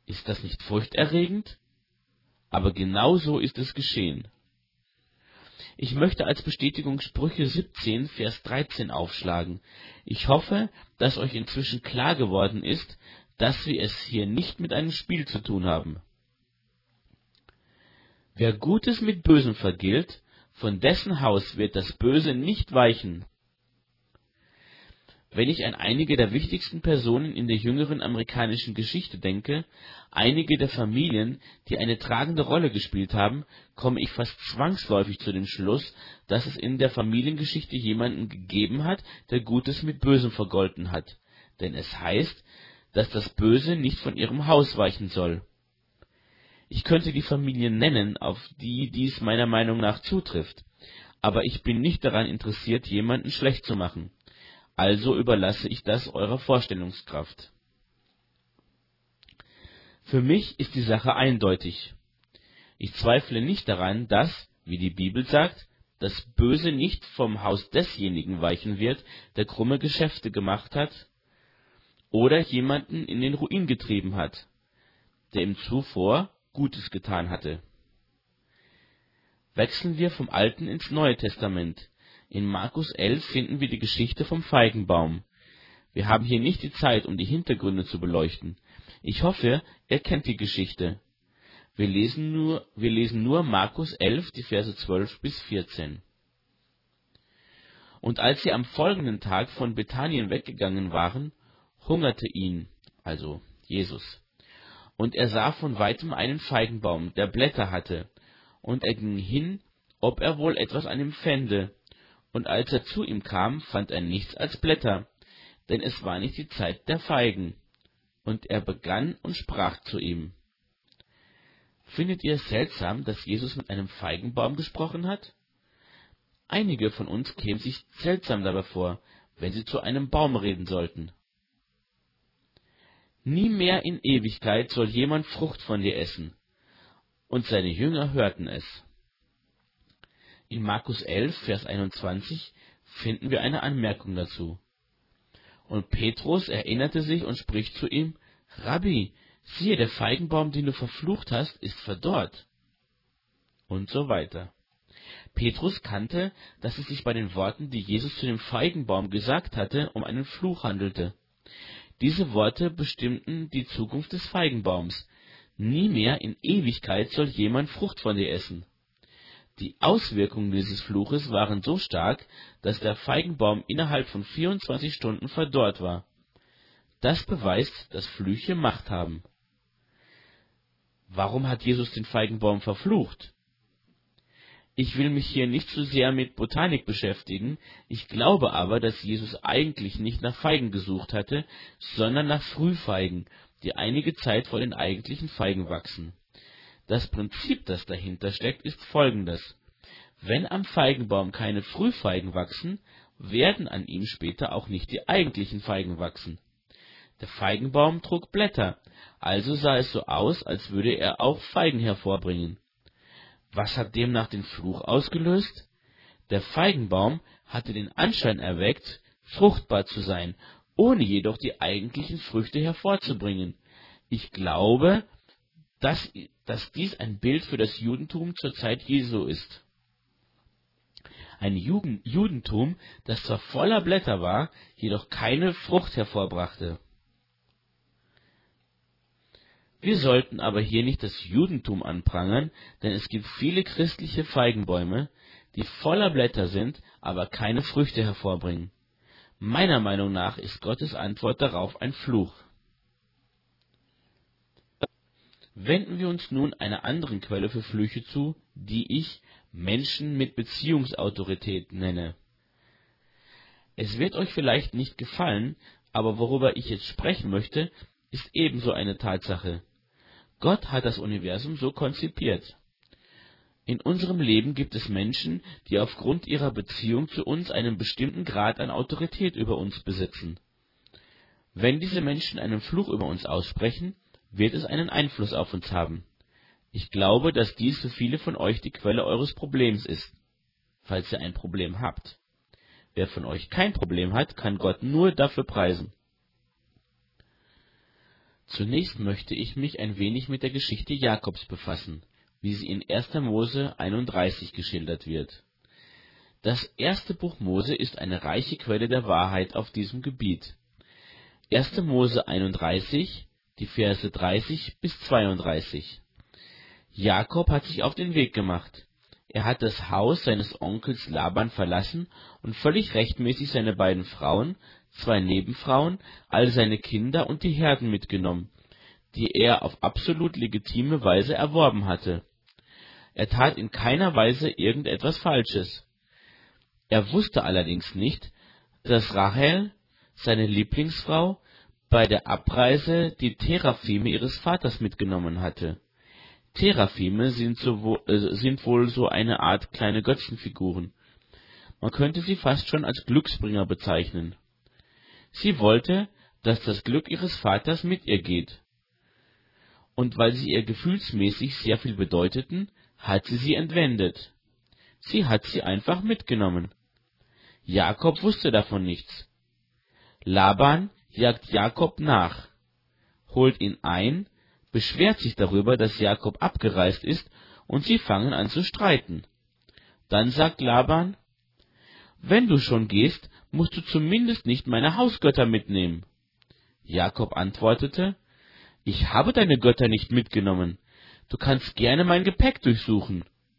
Ist das nicht furchterregend? Aber genau so ist es geschehen. Ich möchte als Bestätigung Sprüche 17, Vers 13 aufschlagen. Ich hoffe, dass euch inzwischen klar geworden ist, dass wir es hier nicht mit einem Spiel zu tun haben. Wer Gutes mit Bösem vergilt, von dessen Haus wird das Böse nicht weichen. Wenn ich an einige der wichtigsten Personen in der jüngeren amerikanischen Geschichte denke, einige der Familien, die eine tragende Rolle gespielt haben, komme ich fast zwangsläufig zu dem Schluss, dass es in der Familiengeschichte jemanden gegeben hat, der Gutes mit Bösem vergolten hat. Denn es heißt, dass das Böse nicht von ihrem Haus weichen soll. Ich könnte die Familien nennen, auf die dies meiner Meinung nach zutrifft, aber ich bin nicht daran interessiert, jemanden schlecht zu machen. Also überlasse ich das eurer Vorstellungskraft. Für mich ist die Sache eindeutig. Ich zweifle nicht daran, dass, wie die Bibel sagt, das Böse nicht vom Haus desjenigen weichen wird, der krumme Geschäfte gemacht hat oder jemanden in den Ruin getrieben hat, der ihm zuvor Gutes getan hatte. Wechseln wir vom Alten ins Neue Testament. In Markus 11 finden wir die Geschichte vom Feigenbaum. Wir haben hier nicht die Zeit, um die Hintergründe zu beleuchten. Ich hoffe, ihr kennt die Geschichte. Wir lesen nur Markus 11, die Verse 12 bis 14. Und als sie am folgenden Tag von Bethanien weggegangen waren, hungerte ihn, also Jesus. Und er sah von weitem einen Feigenbaum, der Blätter hatte, und er ging hin, ob er wohl etwas an ihm fände. Und als er zu ihm kam, fand er nichts als Blätter, denn es war nicht die Zeit der Feigen. Und er begann und sprach zu ihm. Findet ihr es seltsam, dass Jesus mit einem Feigenbaum gesprochen hat? Einige von uns kämen sich seltsam dabei vor, wenn sie zu einem Baum reden sollten. Nie mehr in Ewigkeit soll jemand Frucht von dir essen. Und seine Jünger hörten es. In Markus 11, Vers 21 finden wir eine Anmerkung dazu. Und Petrus erinnerte sich und spricht zu ihm, Rabbi, siehe, der Feigenbaum, den du verflucht hast, ist verdorrt. Und so weiter. Petrus kannte, dass es sich bei den Worten, die Jesus zu dem Feigenbaum gesagt hatte, um einen Fluch handelte. Diese Worte bestimmten die Zukunft des Feigenbaums. Nie mehr in Ewigkeit soll jemand Frucht von dir essen. Die Auswirkungen dieses Fluches waren so stark, dass der Feigenbaum innerhalb von 24 Stunden verdorrt war. Das beweist, dass Flüche Macht haben. Warum hat Jesus den Feigenbaum verflucht? Ich will mich hier nicht zu sehr mit Botanik beschäftigen, ich glaube aber, dass Jesus eigentlich nicht nach Feigen gesucht hatte, sondern nach Frühfeigen, die einige Zeit vor den eigentlichen Feigen wachsen. Das Prinzip, das dahinter steckt, ist folgendes. Wenn am Feigenbaum keine Frühfeigen wachsen, werden an ihm später auch nicht die eigentlichen Feigen wachsen. Der Feigenbaum trug Blätter, also sah es so aus, als würde er auch Feigen hervorbringen. Was hat demnach den Fluch ausgelöst? Der Feigenbaum hatte den Anschein erweckt, fruchtbar zu sein, ohne jedoch die eigentlichen Früchte hervorzubringen. Ich glaube, dass dies ein Bild für das Judentum zur Zeit Jesu ist. Ein Judentum, das zwar voller Blätter war, jedoch keine Frucht hervorbrachte. Wir sollten aber hier nicht das Judentum anprangern, denn es gibt viele christliche Feigenbäume, die voller Blätter sind, aber keine Früchte hervorbringen. Meiner Meinung nach ist Gottes Antwort darauf ein Fluch. Wenden wir uns nun einer anderen Quelle für Flüche zu, die ich Menschen mit Beziehungsautorität nenne. Es wird euch vielleicht nicht gefallen, aber worüber ich jetzt sprechen möchte, ist ebenso eine Tatsache. Gott hat das Universum so konzipiert. In unserem Leben gibt es Menschen, die aufgrund ihrer Beziehung zu uns einen bestimmten Grad an Autorität über uns besitzen. Wenn diese Menschen einen Fluch über uns aussprechen, wird es einen Einfluss auf uns haben. Ich glaube, dass dies für viele von euch die Quelle eures Problems ist, falls ihr ein Problem habt. Wer von euch kein Problem hat, kann Gott nur dafür preisen. Zunächst möchte ich mich ein wenig mit der Geschichte Jakobs befassen, wie sie in 1. Mose 31 geschildert wird. Das erste Buch Mose ist eine reiche Quelle der Wahrheit auf diesem Gebiet. 1. Mose 31, die Verse 30 bis 32. Jakob hat sich auf den Weg gemacht. Er hat das Haus seines Onkels Laban verlassen und völlig rechtmäßig seine beiden Frauen, 2 Nebenfrauen, all seine Kinder und die Herden mitgenommen, die er auf absolut legitime Weise erworben hatte. Er tat in keiner Weise irgendetwas Falsches. Er wusste allerdings nicht, dass Rachel, seine Lieblingsfrau, bei der Abreise die Teraphime ihres Vaters mitgenommen hatte. Teraphime sind wohl so eine Art kleine Götzenfiguren. Man könnte sie fast schon als Glücksbringer bezeichnen. Sie wollte, dass das Glück ihres Vaters mit ihr geht. Und weil sie ihr gefühlsmäßig sehr viel bedeuteten, hat sie entwendet. Sie hat sie einfach mitgenommen. Jakob wusste davon nichts. Laban jagt Jakob nach, holt ihn ein, beschwert sich darüber, dass Jakob abgereist ist, und sie fangen an zu streiten. Dann sagt Laban: Wenn du schon gehst, musst du zumindest nicht meine Hausgötter mitnehmen. Jakob antwortete: Ich habe deine Götter nicht mitgenommen. Du kannst gerne mein Gepäck durchsuchen.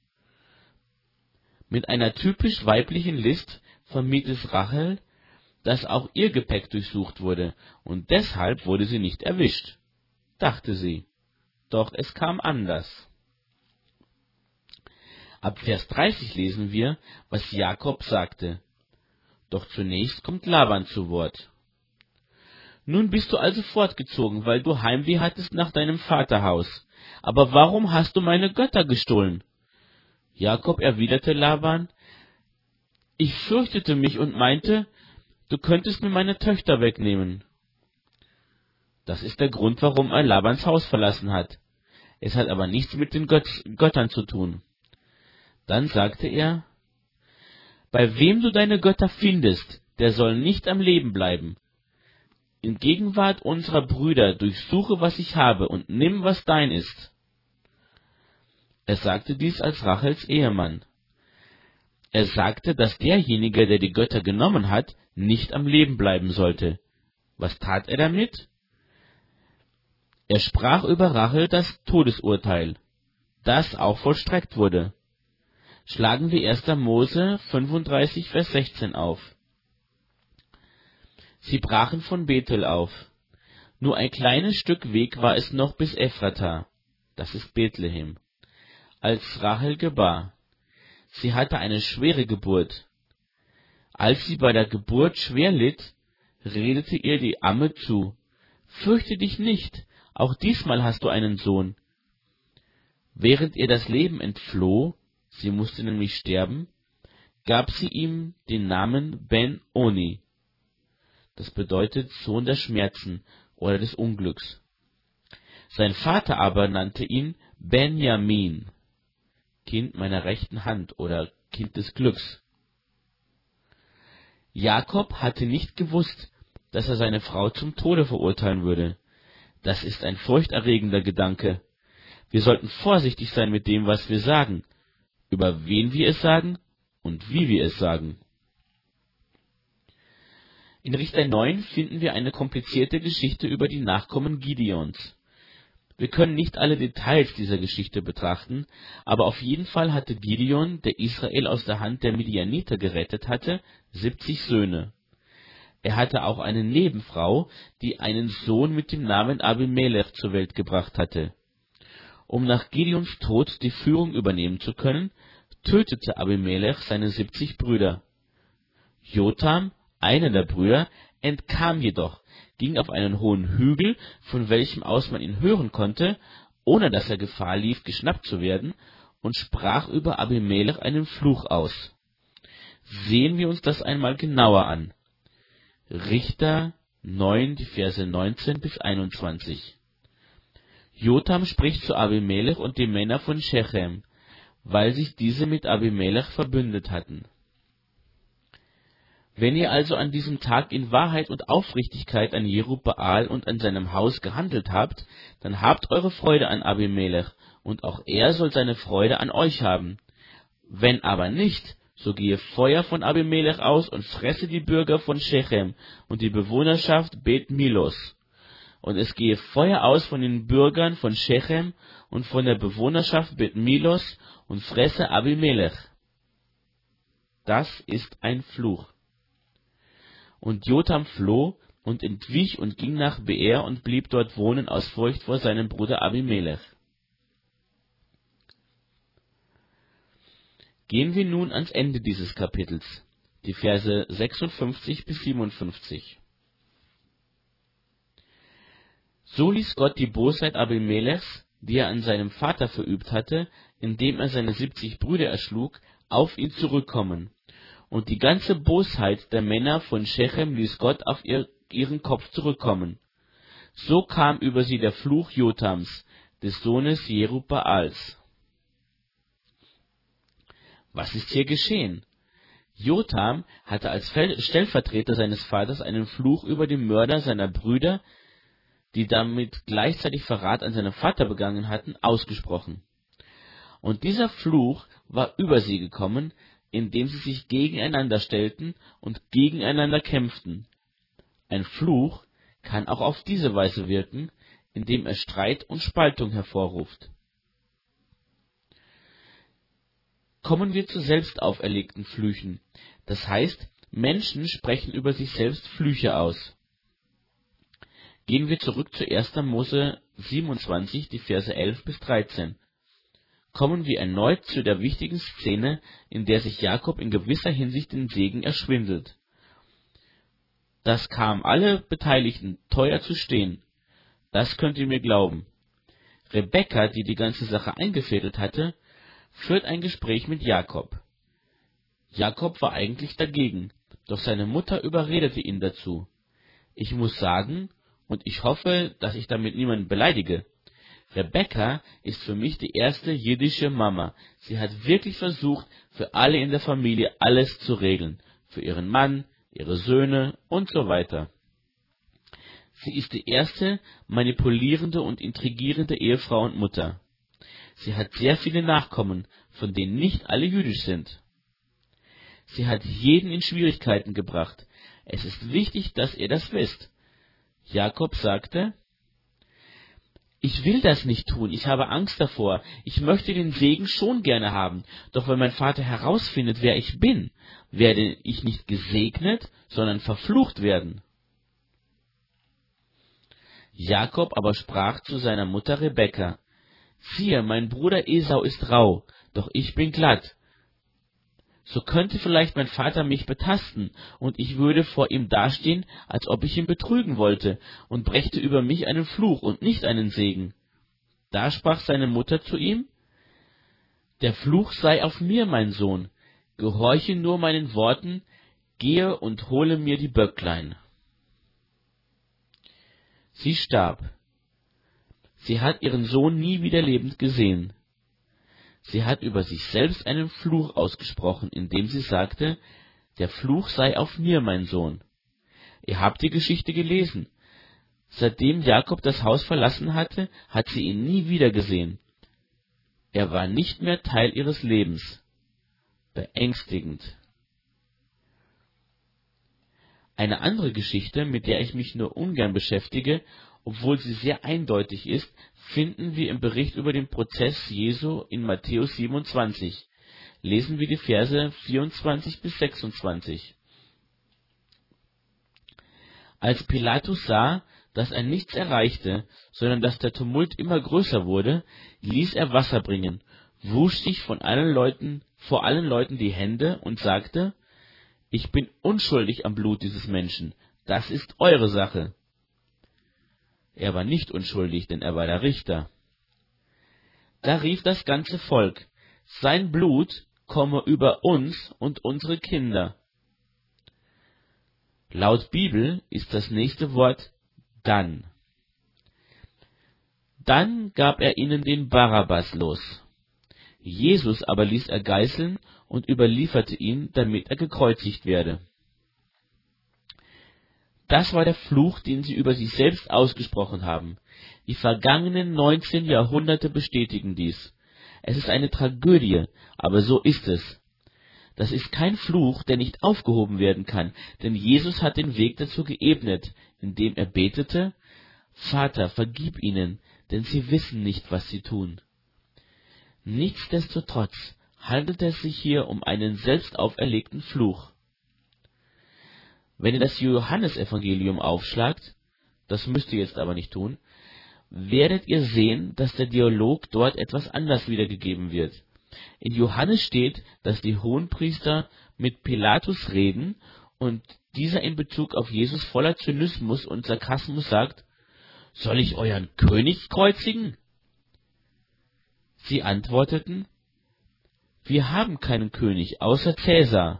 Mit einer typisch weiblichen List vermied es Rachel, dass auch ihr Gepäck durchsucht wurde, und deshalb wurde sie nicht erwischt, dachte sie. Doch es kam anders. Ab Vers 30 lesen wir, was Jakob sagte. Doch zunächst kommt Laban zu Wort. Nun bist du also fortgezogen, weil du Heimweh hattest nach deinem Vaterhaus. Aber warum hast du meine Götter gestohlen? Jakob erwiderte Laban: Ich fürchtete mich und meinte, du könntest mir meine Töchter wegnehmen. Das ist der Grund, warum er Labans Haus verlassen hat. Es hat aber nichts mit den Göttern zu tun. Dann sagte er: Bei wem du deine Götter findest, der soll nicht am Leben bleiben. In Gegenwart unserer Brüder durchsuche, was ich habe, und nimm, was dein ist. Er sagte dies als Rachels Ehemann. Er sagte, dass derjenige, der die Götter genommen hat, nicht am Leben bleiben sollte. Was tat er damit? Er sprach über Rachel das Todesurteil, das auch vollstreckt wurde. Schlagen wir 1. Mose 35, Vers 16 auf. Sie brachen von Bethel auf. Nur ein kleines Stück Weg war es noch bis Ephrata, das ist Bethlehem, als Rachel gebar. Sie hatte eine schwere Geburt. Als sie bei der Geburt schwer litt, redete ihr die Amme zu: Fürchte dich nicht, auch diesmal hast du einen Sohn. Während ihr das Leben entfloh, sie musste nämlich sterben, gab sie ihm den Namen Ben-Oni. Das bedeutet Sohn der Schmerzen oder des Unglücks. Sein Vater aber nannte ihn Benjamin, Kind meiner rechten Hand oder Kind des Glücks. Jakob hatte nicht gewusst, dass er seine Frau zum Tode verurteilen würde. Das ist ein furchterregender Gedanke. Wir sollten vorsichtig sein mit dem, was wir sagen, über wen wir es sagen und wie wir es sagen. In Richter 9 finden wir eine komplizierte Geschichte über die Nachkommen Gideons. Wir können nicht alle Details dieser Geschichte betrachten, aber auf jeden Fall hatte Gideon, der Israel aus der Hand der Midianiter gerettet hatte, 70 Söhne. Er hatte auch eine Nebenfrau, die einen Sohn mit dem Namen Abimelech zur Welt gebracht hatte. Um nach Gideons Tod die Führung übernehmen zu können, tötete Abimelech seine 70 Brüder. Jotham, einer der Brüder, entkam jedoch, ging auf einen hohen Hügel, von welchem aus man ihn hören konnte, ohne dass er Gefahr lief, geschnappt zu werden, und sprach über Abimelech einen Fluch aus. Sehen wir uns das einmal genauer an. Richter 9, die Verse 19 bis 21. Jotham spricht zu Abimelech und den Männern von Shechem, weil sich diese mit Abimelech verbündet hatten. Wenn ihr also an diesem Tag in Wahrheit und Aufrichtigkeit an Jerubbaal und an seinem Haus gehandelt habt, dann habt eure Freude an Abimelech, und auch er soll seine Freude an euch haben. Wenn aber nicht, so gehe Feuer von Abimelech aus und fresse die Bürger von Shechem und die Bewohnerschaft Bet Milos. Und es gehe Feuer aus von den Bürgern von Shechem und von der Bewohnerschaft Bet Milos und fresse Abimelech. Das ist ein Fluch. Und Jotam floh und entwich und ging nach Beer und blieb dort wohnen aus Furcht vor seinem Bruder Abimelech. Gehen wir nun ans Ende dieses Kapitels, die Verse 56 bis 57. So ließ Gott die Bosheit Abimelechs, die er an seinem Vater verübt hatte, indem er seine 70 Brüder erschlug, auf ihn zurückkommen. Und die ganze Bosheit der Männer von Shechem ließ Gott auf ihren Kopf zurückkommen. So kam über sie der Fluch Jotams, des Sohnes Jerubbaals. Was ist hier geschehen? Jotam hatte als Stellvertreter seines Vaters einen Fluch über den Mörder seiner Brüder, die damit gleichzeitig Verrat an seinem Vater begangen hatten, ausgesprochen. Und dieser Fluch war über sie gekommen, indem sie sich gegeneinander stellten und gegeneinander kämpften. Ein Fluch kann auch auf diese Weise wirken, indem er Streit und Spaltung hervorruft. Kommen wir zu selbst auferlegten Flüchen. Das heißt, Menschen sprechen über sich selbst Flüche aus. Gehen wir zurück zu 1. Mose 27, die Verse 11 bis 13. Kommen wir erneut zu der wichtigen Szene, in der sich Jakob in gewisser Hinsicht den Segen erschwindelt. Das kam alle Beteiligten teuer zu stehen. Das könnt ihr mir glauben. Rebekka, die die ganze Sache eingefädelt hatte, führt ein Gespräch mit Jakob. Jakob war eigentlich dagegen, doch seine Mutter überredete ihn dazu. Ich muss sagen, und ich hoffe, dass ich damit niemanden beleidige, Rebekka ist für mich die erste jiddische Mama. Sie hat wirklich versucht, für alle in der Familie alles zu regeln. Für ihren Mann, ihre Söhne und so weiter. Sie ist die erste manipulierende und intrigierende Ehefrau und Mutter. Sie hat sehr viele Nachkommen, von denen nicht alle jüdisch sind. Sie hat jeden in Schwierigkeiten gebracht. Es ist wichtig, dass ihr das wisst. Jakob sagte: Ich will das nicht tun, ich habe Angst davor. Ich möchte den Segen schon gerne haben, doch wenn mein Vater herausfindet, wer ich bin, werde ich nicht gesegnet, sondern verflucht werden. Jakob aber sprach zu seiner Mutter Rebekka: Siehe, mein Bruder Esau ist rau, doch ich bin glatt. So könnte vielleicht mein Vater mich betasten, und ich würde vor ihm dastehen, als ob ich ihn betrügen wollte, und brächte über mich einen Fluch und nicht einen Segen. Da sprach seine Mutter zu ihm: Der Fluch sei auf mir, mein Sohn, gehorche nur meinen Worten, gehe und hole mir die Böcklein. Sie starb. Sie hat ihren Sohn nie wieder lebend gesehen. Sie hat über sich selbst einen Fluch ausgesprochen, indem sie sagte: Der Fluch sei auf mir, mein Sohn. Ihr habt die Geschichte gelesen. Seitdem Jakob das Haus verlassen hatte, hat sie ihn nie wieder gesehen. Er war nicht mehr Teil ihres Lebens. Beängstigend. Eine andere Geschichte, mit der ich mich nur ungern beschäftige, obwohl sie sehr eindeutig ist, finden wir im Bericht über den Prozess Jesu in Matthäus 27. Lesen wir die Verse 24 bis 26. Als Pilatus sah, dass er nichts erreichte, sondern dass der Tumult immer größer wurde, ließ er Wasser bringen, wusch sich vor allen Leuten die Hände und sagte: Ich bin unschuldig am Blut dieses Menschen, das ist eure Sache. Er war nicht unschuldig, denn er war der Richter. Da rief das ganze Volk: Sein Blut komme über uns und unsere Kinder. Laut Bibel ist das nächste Wort dann. Dann gab er ihnen den Barabbas los. Jesus aber ließ er geißeln und überlieferte ihn, damit er gekreuzigt werde. Das war der Fluch, den sie über sich selbst ausgesprochen haben. Die vergangenen 19 Jahrhunderte bestätigen dies. Es ist eine Tragödie, aber so ist es. Das ist kein Fluch, der nicht aufgehoben werden kann, denn Jesus hat den Weg dazu geebnet, indem er betete: Vater, vergib ihnen, denn sie wissen nicht, was sie tun. Nichtsdestotrotz handelt es sich hier um einen selbst auferlegten Fluch. Wenn ihr das Johannesevangelium aufschlagt, das müsst ihr jetzt aber nicht tun, werdet ihr sehen, dass der Dialog dort etwas anders wiedergegeben wird. In Johannes steht, dass die Hohenpriester mit Pilatus reden und dieser in Bezug auf Jesus voller Zynismus und Sarkasmus sagt: Soll ich euren König kreuzigen? Sie antworteten: Wir haben keinen König außer Cäsar.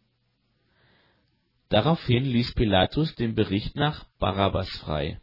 Daraufhin ließ Pilatus dem Bericht nach Barabbas frei.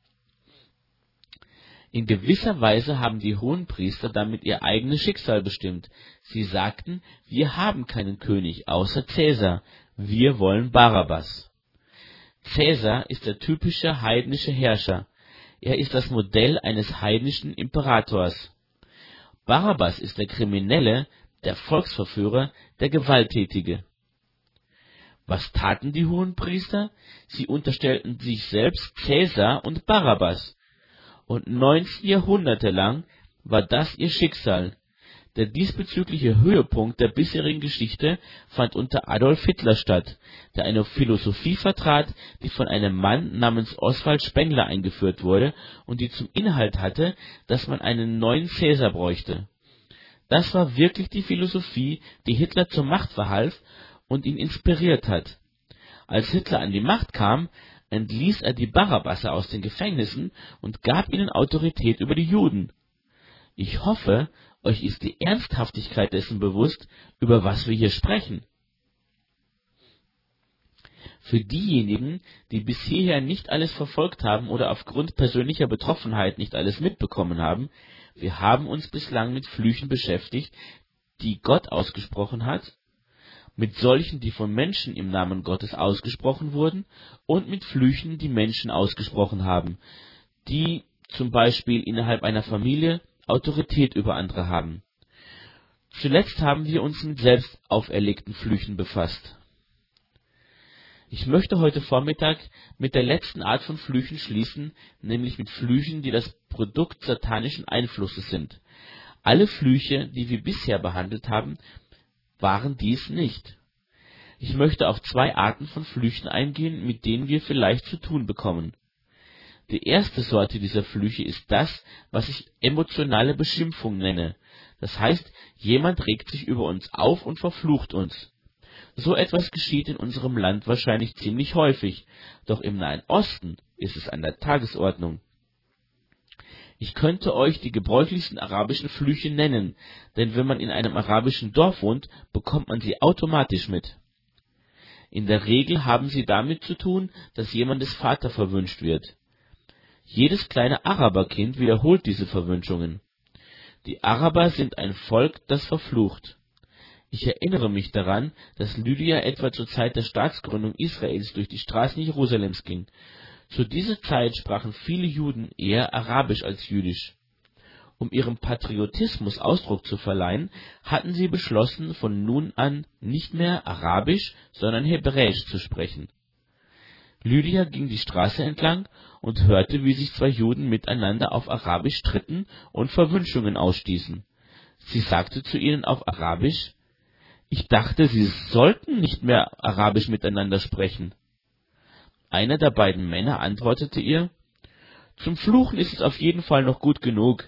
In gewisser Weise haben die Hohenpriester damit ihr eigenes Schicksal bestimmt. Sie sagten: Wir haben keinen König außer Cäsar, wir wollen Barabbas. Cäsar ist der typische heidnische Herrscher. Er ist das Modell eines heidnischen Imperators. Barabbas ist der Kriminelle, der Volksverführer, der Gewalttätige. Was taten die Hohenpriester? Sie unterstellten sich selbst Cäsar und Barabbas. Und 19 Jahrhunderte lang war das ihr Schicksal. Der diesbezügliche Höhepunkt der bisherigen Geschichte fand unter Adolf Hitler statt, der eine Philosophie vertrat, die von einem Mann namens Oswald Spengler eingeführt wurde und die zum Inhalt hatte, dass man einen neuen Cäsar bräuchte. Das war wirklich die Philosophie, die Hitler zur Macht verhalf und ihn inspiriert hat. Als Hitler an die Macht kam, entließ er die Barabbaser aus den Gefängnissen und gab ihnen Autorität über die Juden. Ich hoffe, euch ist die Ernsthaftigkeit dessen bewusst, über was wir hier sprechen. Für diejenigen, die bis hierher nicht alles verfolgt haben oder aufgrund persönlicher Betroffenheit nicht alles mitbekommen haben, wir haben uns bislang mit Flüchen beschäftigt, die Gott ausgesprochen hat, mit solchen, die von Menschen im Namen Gottes ausgesprochen wurden, und mit Flüchen, die Menschen ausgesprochen haben, die zum Beispiel innerhalb einer Familie Autorität über andere haben. Zuletzt haben wir uns mit selbst auferlegten Flüchen befasst. Ich möchte heute Vormittag mit der letzten Art von Flüchen schließen, nämlich mit Flüchen, die das Produkt satanischen Einflusses sind. Alle Flüche, die wir bisher behandelt haben, waren dies nicht. Ich möchte auf zwei Arten von Flüchen eingehen, mit denen wir vielleicht zu tun bekommen. Die erste Sorte dieser Flüche ist das, was ich emotionale Beschimpfung nenne. Das heißt, jemand regt sich über uns auf und verflucht uns. So etwas geschieht in unserem Land wahrscheinlich ziemlich häufig, doch im Nahen Osten ist es an der Tagesordnung. Ich könnte euch die gebräuchlichsten arabischen Flüche nennen, denn wenn man in einem arabischen Dorf wohnt, bekommt man sie automatisch mit. In der Regel haben sie damit zu tun, dass jemandes Vater verwünscht wird. Jedes kleine Araberkind wiederholt diese Verwünschungen. Die Araber sind ein Volk, das verflucht. Ich erinnere mich daran, dass Lydia etwa zur Zeit der Staatsgründung Israels durch die Straßen Jerusalems ging. Zu dieser Zeit sprachen viele Juden eher Arabisch als Jüdisch. Um ihrem Patriotismus Ausdruck zu verleihen, hatten sie beschlossen, von nun an nicht mehr Arabisch, sondern Hebräisch zu sprechen. Lydia ging die Straße entlang und hörte, wie sich zwei Juden miteinander auf Arabisch stritten und Verwünschungen ausstießen. Sie sagte zu ihnen auf Arabisch: Ich dachte, sie sollten nicht mehr Arabisch miteinander sprechen. Einer der beiden Männer antwortete ihr: Zum Fluchen ist es auf jeden Fall noch gut genug.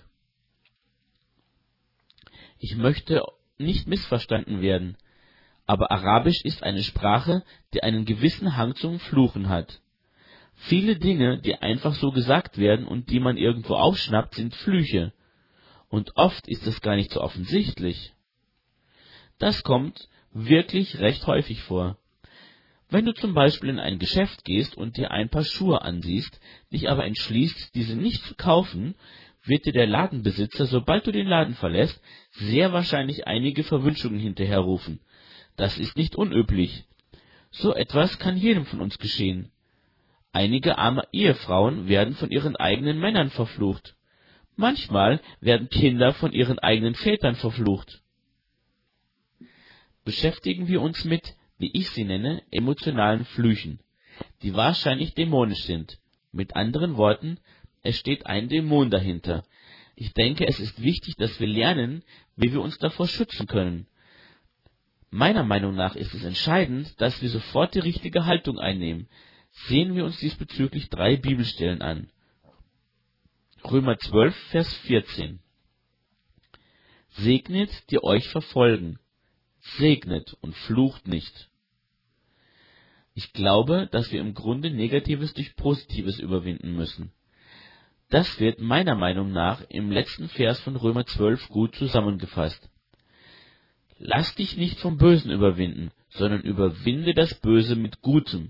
Ich möchte nicht missverstanden werden, aber Arabisch ist eine Sprache, die einen gewissen Hang zum Fluchen hat. Viele Dinge, die einfach so gesagt werden und die man irgendwo aufschnappt, sind Flüche. Und oft ist es gar nicht so offensichtlich. Das kommt wirklich recht häufig vor. Wenn du zum Beispiel in ein Geschäft gehst und dir ein paar Schuhe ansiehst, dich aber entschließt, diese nicht zu kaufen, wird dir der Ladenbesitzer, sobald du den Laden verlässt, sehr wahrscheinlich einige Verwünschungen hinterherrufen. Das ist nicht unüblich. So etwas kann jedem von uns geschehen. Einige arme Ehefrauen werden von ihren eigenen Männern verflucht. Manchmal werden Kinder von ihren eigenen Vätern verflucht. Beschäftigen wir uns mit, wie ich sie nenne, emotionalen Flüchen, die wahrscheinlich dämonisch sind. Mit anderen Worten, es steht ein Dämon dahinter. Ich denke, es ist wichtig, dass wir lernen, wie wir uns davor schützen können. Meiner Meinung nach ist es entscheidend, dass wir sofort die richtige Haltung einnehmen. Sehen wir uns diesbezüglich 3 Bibelstellen an. Römer 12, Vers 14. Segnet, die euch verfolgen. Segnet und flucht nicht. Ich glaube, dass wir im Grunde Negatives durch Positives überwinden müssen. Das wird meiner Meinung nach im letzten Vers von Römer 12 gut zusammengefasst. Lass dich nicht vom Bösen überwinden, sondern überwinde das Böse mit Gutem.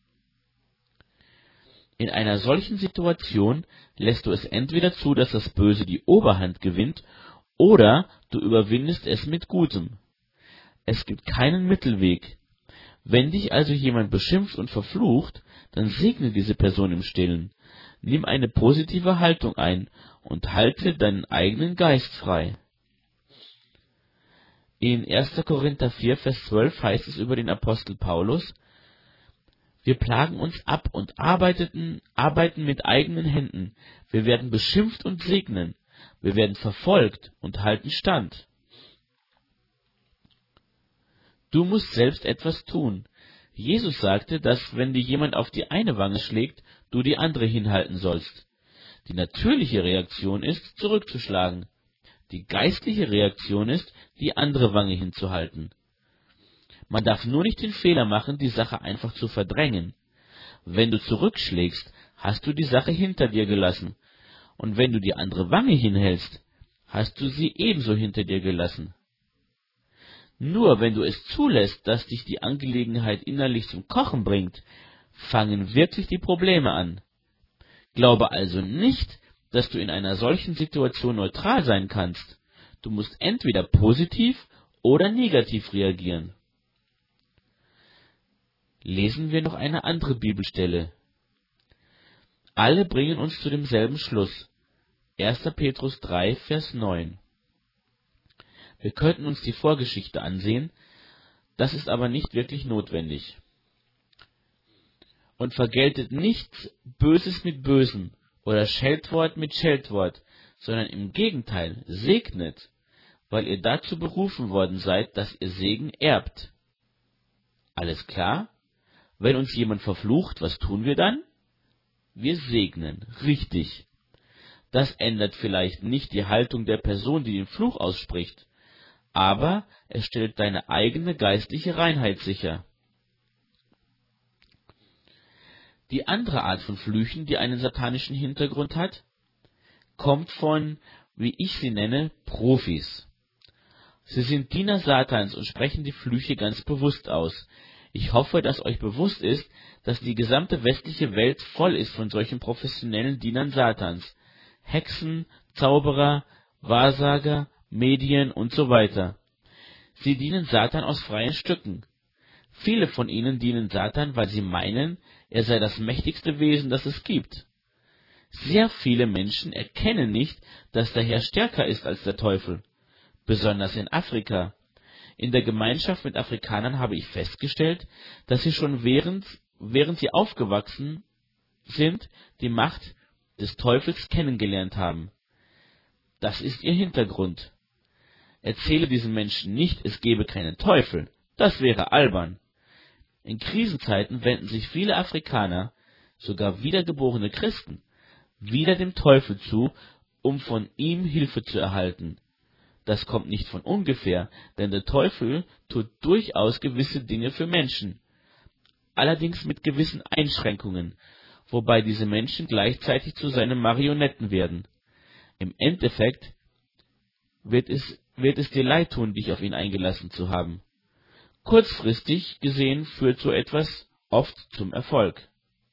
In einer solchen Situation lässt du es entweder zu, dass das Böse die Oberhand gewinnt, oder du überwindest es mit Gutem. Es gibt keinen Mittelweg. Wenn dich also jemand beschimpft und verflucht, dann segne diese Person im Stillen. Nimm eine positive Haltung ein und halte deinen eigenen Geist frei. In 1. Korinther 4, Vers 12 heißt es über den Apostel Paulus: Wir plagen uns ab und arbeiten mit eigenen Händen. Wir werden beschimpft und segnen. Wir werden verfolgt und halten stand. Du musst selbst etwas tun. Jesus sagte, dass wenn dir jemand auf die eine Wange schlägt, du die andere hinhalten sollst. Die natürliche Reaktion ist, zurückzuschlagen. Die geistliche Reaktion ist, die andere Wange hinzuhalten. Man darf nur nicht den Fehler machen, die Sache einfach zu verdrängen. Wenn du zurückschlägst, hast du die Sache hinter dir gelassen. Und wenn du die andere Wange hinhältst, hast du sie ebenso hinter dir gelassen. Nur wenn du es zulässt, dass dich die Angelegenheit innerlich zum Kochen bringt, fangen wirklich die Probleme an. Glaube also nicht, dass du in einer solchen Situation neutral sein kannst. Du musst entweder positiv oder negativ reagieren. Lesen wir noch eine andere Bibelstelle. Alle bringen uns zu demselben Schluss. 1. Petrus 3, Vers 9. Wir könnten uns die Vorgeschichte ansehen, das ist aber nicht wirklich notwendig. Und vergeltet nicht Böses mit Bösem oder Scheltwort mit Scheltwort, sondern im Gegenteil, segnet, weil ihr dazu berufen worden seid, dass ihr Segen erbt. Alles klar? Wenn uns jemand verflucht, was tun wir dann? Wir segnen, richtig. Das ändert vielleicht nicht die Haltung der Person, die den Fluch ausspricht, aber es stellt deine eigene geistliche Reinheit sicher. Die andere Art von Flüchen, die einen satanischen Hintergrund hat, kommt von, wie ich sie nenne, Profis. Sie sind Diener Satans und sprechen die Flüche ganz bewusst aus. Ich hoffe, dass euch bewusst ist, dass die gesamte westliche Welt voll ist von solchen professionellen Dienern Satans. Hexen, Zauberer, Wahrsager, Medien und so weiter. Sie dienen Satan aus freien Stücken. Viele von ihnen dienen Satan, weil sie meinen, er sei das mächtigste Wesen, das es gibt. Sehr viele Menschen erkennen nicht, dass der Herr stärker ist als der Teufel. Besonders in Afrika. In der Gemeinschaft mit Afrikanern habe ich festgestellt, dass sie schon während sie aufgewachsen sind, die Macht des Teufels kennengelernt haben. Das ist ihr Hintergrund. Erzähle diesen Menschen nicht, es gebe keinen Teufel. Das wäre albern. In Krisenzeiten wenden sich viele Afrikaner, sogar wiedergeborene Christen, wieder dem Teufel zu, um von ihm Hilfe zu erhalten. Das kommt nicht von ungefähr, denn der Teufel tut durchaus gewisse Dinge für Menschen, allerdings mit gewissen Einschränkungen, wobei diese Menschen gleichzeitig zu seinen Marionetten werden. Im Endeffekt wird es dir leid tun, dich auf ihn eingelassen zu haben. Kurzfristig gesehen führt so etwas oft zum Erfolg.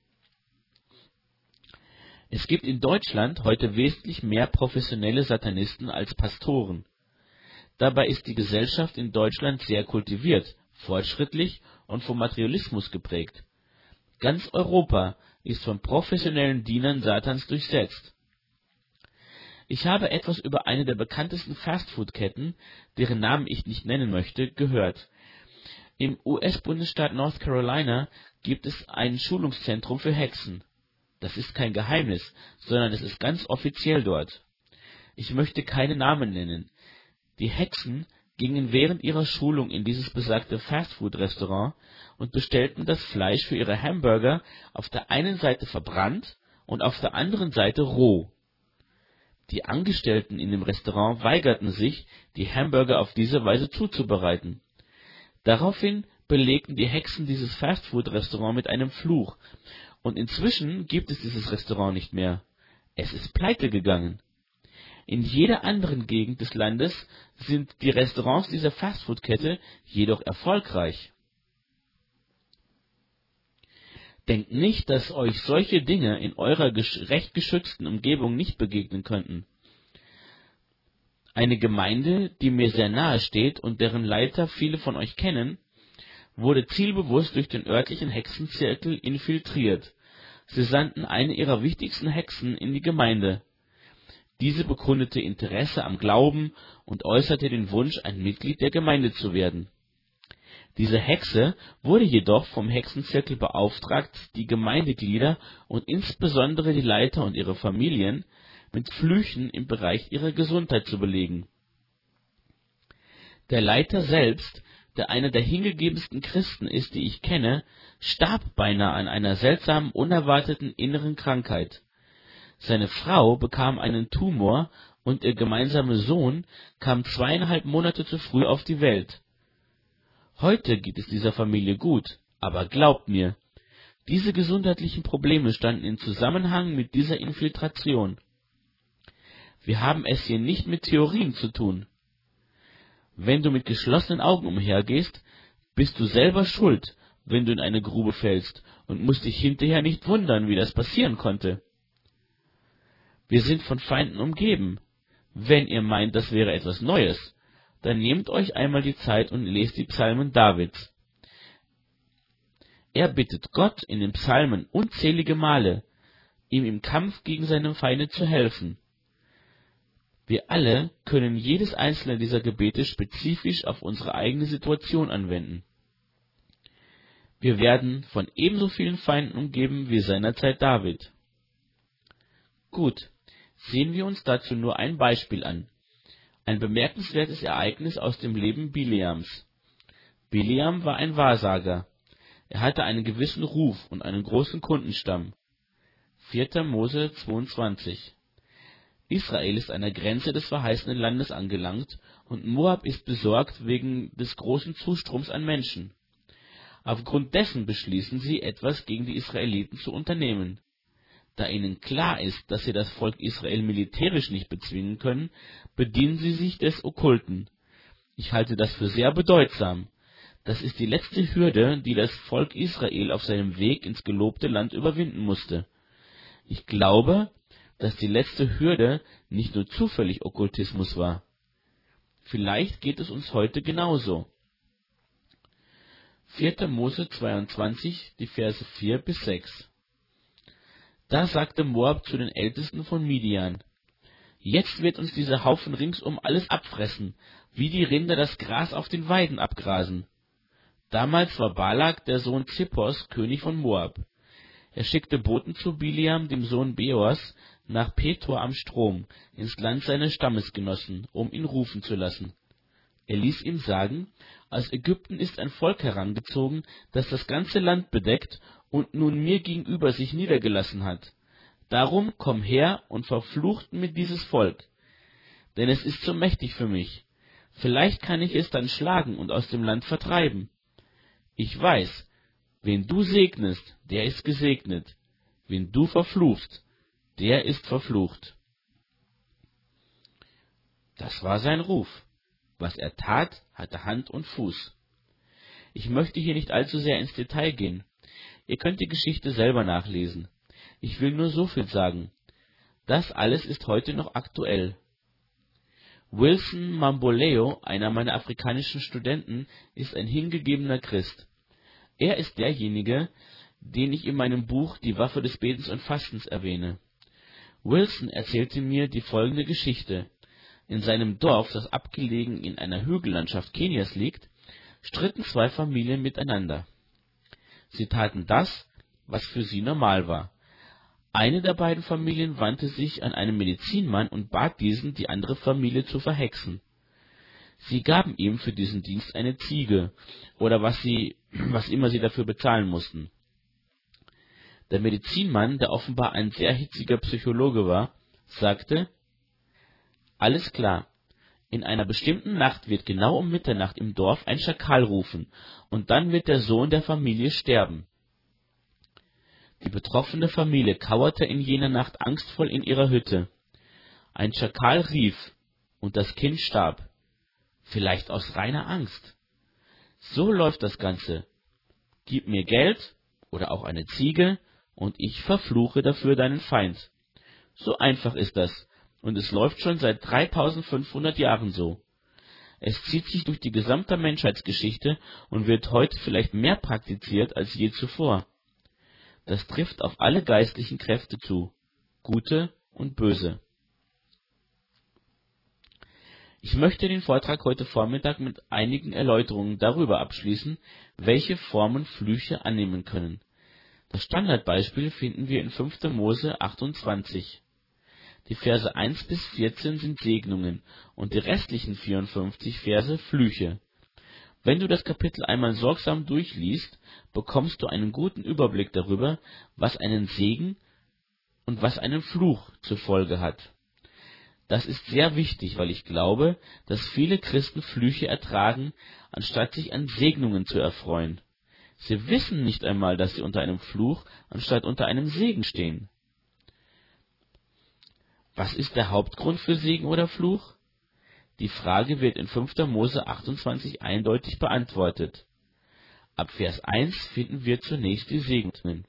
Es gibt in Deutschland heute wesentlich mehr professionelle Satanisten als Pastoren. Dabei ist die Gesellschaft in Deutschland sehr kultiviert, fortschrittlich und vom Materialismus geprägt. Ganz Europa ist von professionellen Dienern Satans durchsetzt. Ich habe etwas über eine der bekanntesten Fastfood-Ketten, deren Namen ich nicht nennen möchte, gehört. Im US-Bundesstaat North Carolina gibt es ein Schulungszentrum für Hexen. Das ist kein Geheimnis, sondern es ist ganz offiziell dort. Ich möchte keine Namen nennen. Die Hexen gingen während ihrer Schulung in dieses besagte Fastfood-Restaurant und bestellten das Fleisch für ihre Hamburger auf der einen Seite verbrannt und auf der anderen Seite roh. Die Angestellten in dem Restaurant weigerten sich, die Hamburger auf diese Weise zuzubereiten. Daraufhin belegten die Hexen dieses Fastfood-Restaurant mit einem Fluch, und inzwischen gibt es dieses Restaurant nicht mehr. Es ist pleite gegangen. In jeder anderen Gegend des Landes sind die Restaurants dieser Fastfood-Kette jedoch erfolgreich. Denkt nicht, dass euch solche Dinge in eurer recht geschützten Umgebung nicht begegnen könnten. Eine Gemeinde, die mir sehr nahe steht und deren Leiter viele von euch kennen, wurde zielbewusst durch den örtlichen Hexenzirkel infiltriert. Sie sandten eine ihrer wichtigsten Hexen in die Gemeinde. Diese bekundete Interesse am Glauben und äußerte den Wunsch, ein Mitglied der Gemeinde zu werden. Diese Hexe wurde jedoch vom Hexenzirkel beauftragt, die Gemeindeglieder und insbesondere die Leiter und ihre Familien mit Flüchen im Bereich ihrer Gesundheit zu belegen. Der Leiter selbst, der einer der hingegebensten Christen ist, die ich kenne, starb beinahe an einer seltsamen, unerwarteten inneren Krankheit. Seine Frau bekam einen Tumor und ihr gemeinsamer Sohn kam 2,5 Monate zu früh auf die Welt. Heute geht es dieser Familie gut, aber glaubt mir, diese gesundheitlichen Probleme standen in Zusammenhang mit dieser Infiltration. Wir haben es hier nicht mit Theorien zu tun. Wenn du mit geschlossenen Augen umhergehst, bist du selber schuld, wenn du in eine Grube fällst, und musst dich hinterher nicht wundern, wie das passieren konnte. Wir sind von Feinden umgeben. Wenn ihr meint, das wäre etwas Neues, dann nehmt euch einmal die Zeit und lest die Psalmen Davids. Er bittet Gott in den Psalmen unzählige Male, ihm im Kampf gegen seine Feinde zu helfen. Wir alle können jedes einzelne dieser Gebete spezifisch auf unsere eigene Situation anwenden. Wir werden von ebenso vielen Feinden umgeben wie seinerzeit David. Gut, sehen wir uns dazu nur ein Beispiel an. Ein bemerkenswertes Ereignis aus dem Leben Bileams. Bileam war ein Wahrsager. Er hatte einen gewissen Ruf und einen großen Kundenstamm. 4. Mose 22. Israel ist an der Grenze des verheißenen Landes angelangt und Moab ist besorgt wegen des großen Zustroms an Menschen. Aufgrund dessen beschließen sie, etwas gegen die Israeliten zu unternehmen. Da ihnen klar ist, dass sie das Volk Israel militärisch nicht bezwingen können, bedienen sie sich des Okkulten. Ich halte das für sehr bedeutsam. Das ist die letzte Hürde, die das Volk Israel auf seinem Weg ins gelobte Land überwinden musste. Ich glaube, dass die letzte Hürde nicht nur zufällig Okkultismus war. Vielleicht geht es uns heute genauso. 4. Mose 22, die Verse 4 bis 6. Da sagte Moab zu den Ältesten von Midian: Jetzt wird uns dieser Haufen ringsum alles abfressen, wie die Rinder das Gras auf den Weiden abgrasen. Damals war Balak, der Sohn Zippors, König von Moab. Er schickte Boten zu Bileam, dem Sohn Beors, nach Petor am Strom, ins Land seiner Stammesgenossen, um ihn rufen zu lassen. Er ließ ihm sagen: Aus Ägypten ist ein Volk herangezogen, das das ganze Land bedeckt und nun mir gegenüber sich niedergelassen hat. Darum komm her und verflucht mir dieses Volk, denn es ist zu mächtig für mich. Vielleicht kann ich es dann schlagen und aus dem Land vertreiben. Ich weiß, wen du segnest, der ist gesegnet. Wen du verfluchst, der ist verflucht. Das war sein Ruf. Was er tat, hatte Hand und Fuß. Ich möchte hier nicht allzu sehr ins Detail gehen. Ihr könnt die Geschichte selber nachlesen. Ich will nur so viel sagen. Das alles ist heute noch aktuell. Wilson Mamboleo, einer meiner afrikanischen Studenten, ist ein hingegebener Christ. Er ist derjenige, den ich in meinem Buch Die Waffe des Betens und Fastens erwähne. Wilson erzählte mir die folgende Geschichte: In seinem Dorf, das abgelegen in einer Hügellandschaft Kenias liegt, stritten zwei Familien miteinander. Sie taten das, was für sie normal war. Eine der beiden Familien wandte sich an einen Medizinmann und bat diesen, die andere Familie zu verhexen. Sie gaben ihm für diesen Dienst eine Ziege oder was immer sie dafür bezahlen mussten. Der Medizinmann, der offenbar ein sehr hitziger Psychologe war, sagte: Alles klar, in einer bestimmten Nacht wird genau um Mitternacht im Dorf ein Schakal rufen, und dann wird der Sohn der Familie sterben. Die betroffene Familie kauerte in jener Nacht angstvoll in ihrer Hütte. Ein Schakal rief, und das Kind starb. Vielleicht aus reiner Angst. So läuft das Ganze. Gib mir Geld oder auch eine Ziege, und ich verfluche dafür deinen Feind. So einfach ist das, und es läuft schon seit 3500 Jahren so. Es zieht sich durch die gesamte Menschheitsgeschichte und wird heute vielleicht mehr praktiziert als je zuvor. Das trifft auf alle geistlichen Kräfte zu, gute und böse. Ich möchte den Vortrag heute Vormittag mit einigen Erläuterungen darüber abschließen, welche Formen Flüche annehmen können. Das Standardbeispiel finden wir in 5. Mose 28. Die Verse 1 bis 14 sind Segnungen und die restlichen 54 Verse Flüche. Wenn du das Kapitel einmal sorgsam durchliest, bekommst du einen guten Überblick darüber, was einen Segen und was einen Fluch zur Folge hat. Das ist sehr wichtig, weil ich glaube, dass viele Christen Flüche ertragen, anstatt sich an Segnungen zu erfreuen. Sie wissen nicht einmal, dass sie unter einem Fluch anstatt unter einem Segen stehen. Was ist der Hauptgrund für Segen oder Fluch? Die Frage wird in 5. Mose 28 eindeutig beantwortet. Ab Vers 1 finden wir zunächst die Segnungen.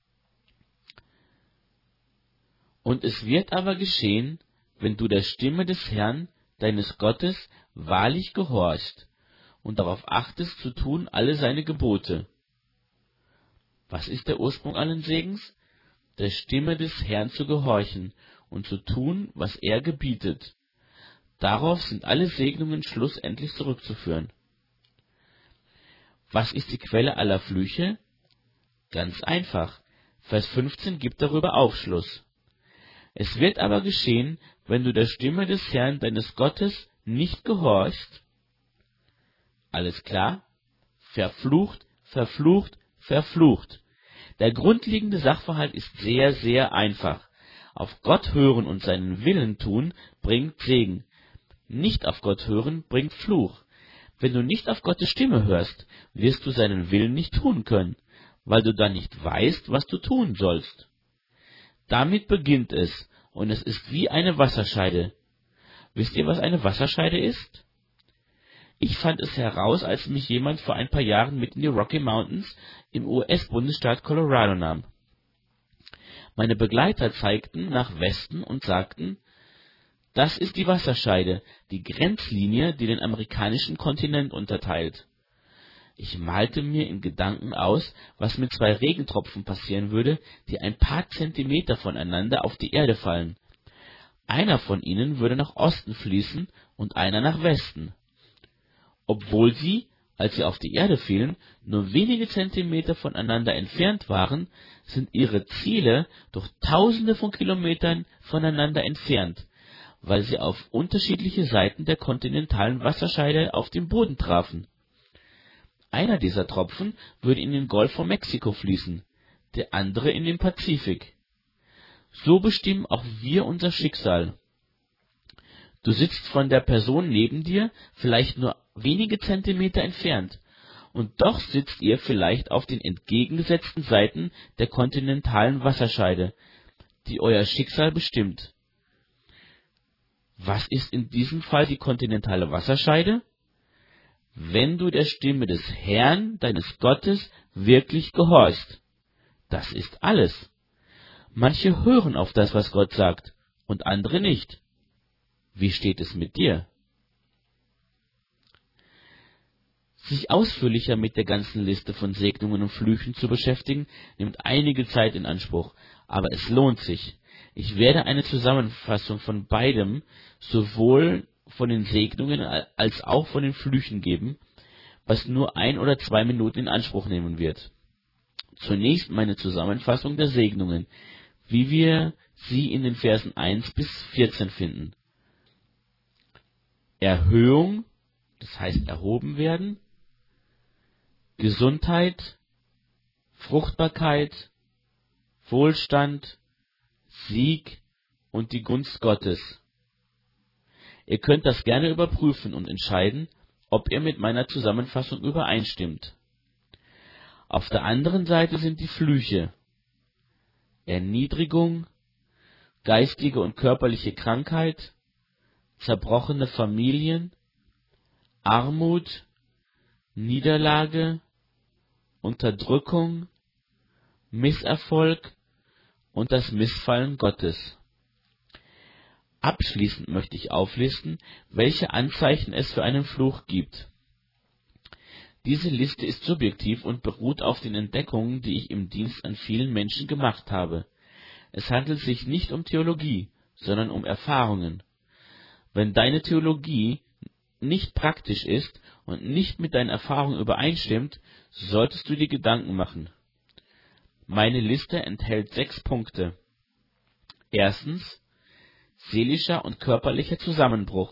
Und es wird aber geschehen, wenn du der Stimme des Herrn, deines Gottes, wahrlich gehorchst und darauf achtest zu tun alle seine Gebote. Was ist der Ursprung allen Segens? Der Stimme des Herrn zu gehorchen und zu tun, was er gebietet. Darauf sind alle Segnungen schlussendlich zurückzuführen. Was ist die Quelle aller Flüche? Ganz einfach. Vers 15 gibt darüber Aufschluss. Es wird aber geschehen, wenn du der Stimme des Herrn, deines Gottes, nicht gehorchst. Alles klar? Verflucht, verflucht, verflucht. Der grundlegende Sachverhalt ist sehr, sehr einfach. Auf Gott hören und seinen Willen tun, bringt Segen. Nicht auf Gott hören, bringt Fluch. Wenn du nicht auf Gottes Stimme hörst, wirst du seinen Willen nicht tun können, weil du dann nicht weißt, was du tun sollst. Damit beginnt es, und es ist wie eine Wasserscheide. Wisst ihr, was eine Wasserscheide ist? Ich fand es heraus, als mich jemand vor ein paar Jahren mit in die Rocky Mountains im US-Bundesstaat Colorado nahm. Meine Begleiter zeigten nach Westen und sagten: Das ist die Wasserscheide, die Grenzlinie, die den amerikanischen Kontinent unterteilt. Ich malte mir in Gedanken aus, was mit zwei Regentropfen passieren würde, die ein paar Zentimeter voneinander auf die Erde fallen. Einer von ihnen würde nach Osten fließen und einer nach Westen. Obwohl sie, als sie auf die Erde fielen, nur wenige Zentimeter voneinander entfernt waren, sind ihre Ziele doch Tausende von Kilometern voneinander entfernt, weil sie auf unterschiedliche Seiten der kontinentalen Wasserscheide auf den Boden trafen. Einer dieser Tropfen würde in den Golf von Mexiko fließen, der andere in den Pazifik. So bestimmen auch wir unser Schicksal. Du sitzt von der Person neben dir vielleicht nur wenige Zentimeter entfernt, und doch sitzt ihr vielleicht auf den entgegengesetzten Seiten der kontinentalen Wasserscheide, die euer Schicksal bestimmt. Was ist in diesem Fall die kontinentale Wasserscheide? Wenn du der Stimme des Herrn, deines Gottes, wirklich gehorchst. Das ist alles. Manche hören auf das, was Gott sagt, und andere nicht. Wie steht es mit dir? Sich ausführlicher mit der ganzen Liste von Segnungen und Flüchen zu beschäftigen, nimmt einige Zeit in Anspruch, aber es lohnt sich. Ich werde eine Zusammenfassung von beidem, sowohl von den Segnungen als auch von den Flüchen geben, was nur 1 oder 2 Minuten in Anspruch nehmen wird. Zunächst meine Zusammenfassung der Segnungen, wie wir sie in den Versen 1 bis 14 finden. Erhöhung, das heißt erhoben werden, Gesundheit, Fruchtbarkeit, Wohlstand, Sieg und die Gunst Gottes. Ihr könnt das gerne überprüfen und entscheiden, ob ihr mit meiner Zusammenfassung übereinstimmt. Auf der anderen Seite sind die Flüche: Erniedrigung, geistige und körperliche Krankheit, zerbrochene Familien, Armut, Niederlage, Unterdrückung, Misserfolg und das Missfallen Gottes. Abschließend möchte ich auflisten, welche Anzeichen es für einen Fluch gibt. Diese Liste ist subjektiv und beruht auf den Entdeckungen, die ich im Dienst an vielen Menschen gemacht habe. Es handelt sich nicht um Theologie, sondern um Erfahrungen. Wenn deine Theologie nicht praktisch ist und nicht mit deinen Erfahrungen übereinstimmt, solltest du dir Gedanken machen. Meine Liste enthält 6 Punkte. Erstens: seelischer und körperlicher Zusammenbruch.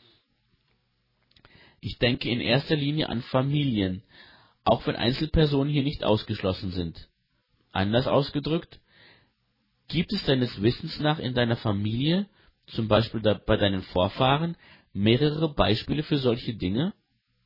Ich denke in erster Linie an Familien, auch wenn Einzelpersonen hier nicht ausgeschlossen sind. Anders ausgedrückt: gibt es deines Wissens nach in deiner Familie, zum Beispiel bei deinen Vorfahren, mehrere Beispiele für solche Dinge?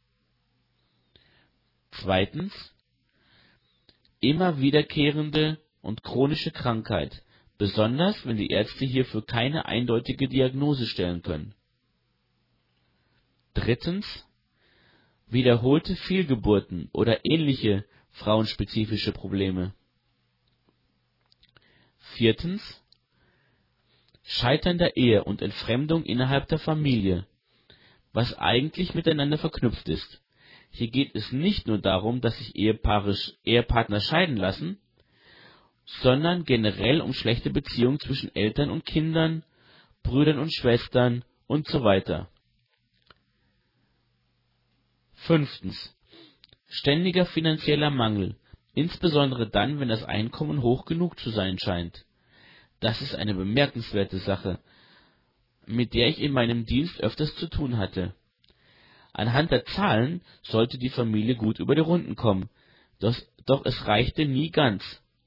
Zweitens: immer wiederkehrende und chronische Krankheit, besonders wenn die Ärzte hierfür keine eindeutige Diagnose stellen können. Drittens: wiederholte Fehlgeburten oder ähnliche frauenspezifische Probleme. Viertens: Scheitern der Ehe und Entfremdung innerhalb der Familie, was eigentlich miteinander verknüpft ist. Hier geht es nicht nur darum, dass sich Ehepartner scheiden lassen, sondern generell um schlechte Beziehungen zwischen Eltern und Kindern, Brüdern und Schwestern und so weiter. Fünftens: ständiger finanzieller Mangel, insbesondere dann, wenn das Einkommen hoch genug zu sein scheint. Das ist eine bemerkenswerte Sache, mit der ich in meinem Dienst öfters zu tun hatte. Anhand der Zahlen sollte die Familie gut über die Runden kommen, doch es reichte nie ganz.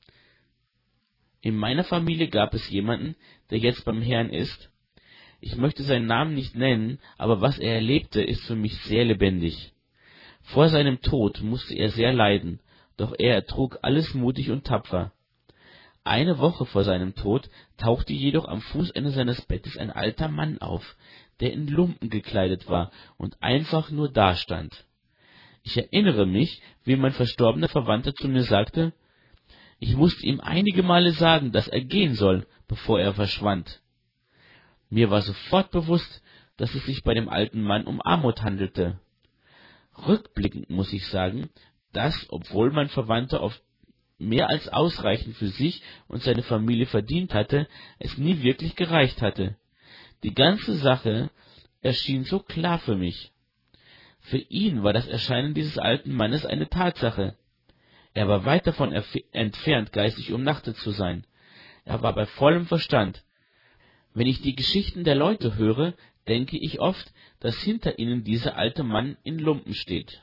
In meiner Familie gab es jemanden, der jetzt beim Herrn ist. Ich möchte seinen Namen nicht nennen, aber was er erlebte, ist für mich sehr lebendig. Vor seinem Tod musste er sehr leiden, doch er ertrug alles mutig und tapfer. Eine Woche vor seinem Tod tauchte jedoch am Fußende seines Bettes ein alter Mann auf, der in Lumpen gekleidet war und einfach nur dastand. Ich erinnere mich, wie mein verstorbener Verwandter zu mir sagte: ich musste ihm einige Male sagen, dass er gehen soll, bevor er verschwand. Mir war sofort bewusst, dass es sich bei dem alten Mann um Armut handelte. Rückblickend muss ich sagen, dass, obwohl mein Verwandter oft mehr als ausreichend für sich und seine Familie verdient hatte, es nie wirklich gereicht hatte. Die ganze Sache erschien so klar für mich. Für ihn war das Erscheinen dieses alten Mannes eine Tatsache. Er war weit davon entfernt, geistig umnachtet zu sein. Er war bei vollem Verstand. Wenn ich die Geschichten der Leute höre, denke ich oft, dass hinter ihnen dieser alte Mann in Lumpen steht.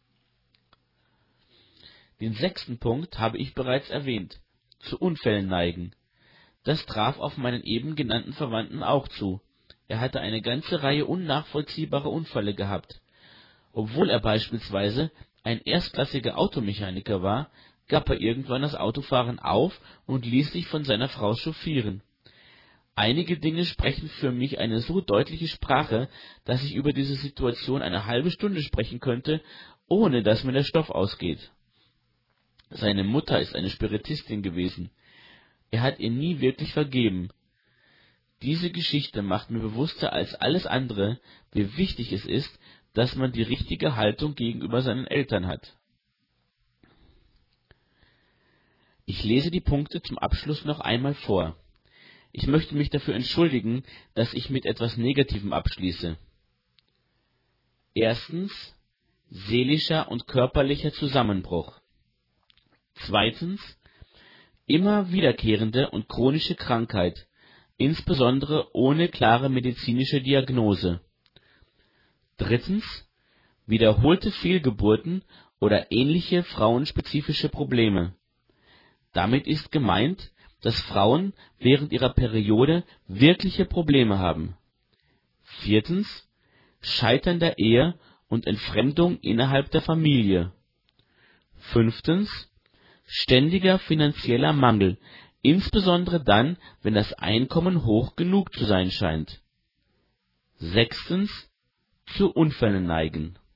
Den 6. Punkt habe ich bereits erwähnt: zu Unfällen neigen. Das traf auf meinen eben genannten Verwandten auch zu. Er hatte eine ganze Reihe unnachvollziehbarer Unfälle gehabt. Obwohl er beispielsweise ein erstklassiger Automechaniker war, gab er irgendwann das Autofahren auf und ließ sich von seiner Frau chauffieren. Einige Dinge sprechen für mich eine so deutliche Sprache, dass ich über diese Situation eine halbe Stunde sprechen könnte, ohne dass mir der Stoff ausgeht. Seine Mutter ist eine Spiritistin gewesen. Er hat ihr nie wirklich vergeben. Diese Geschichte macht mir bewusster als alles andere, wie wichtig es ist, dass man die richtige Haltung gegenüber seinen Eltern hat. Ich lese die Punkte zum Abschluss noch einmal vor. Ich möchte mich dafür entschuldigen, dass ich mit etwas Negativem abschließe. Erstens, seelischer und körperlicher Zusammenbruch. Zweitens, immer wiederkehrende und chronische Krankheit, insbesondere ohne klare medizinische Diagnose. Drittens, wiederholte Fehlgeburten oder ähnliche frauenspezifische Probleme. Damit ist gemeint, dass Frauen während ihrer Periode wirkliche Probleme haben. Viertens, Scheitern der Ehe und Entfremdung innerhalb der Familie. Fünftens, ständiger finanzieller Mangel, insbesondere dann, wenn das Einkommen hoch genug zu sein scheint. Sechstens, zu Unfällen neigen.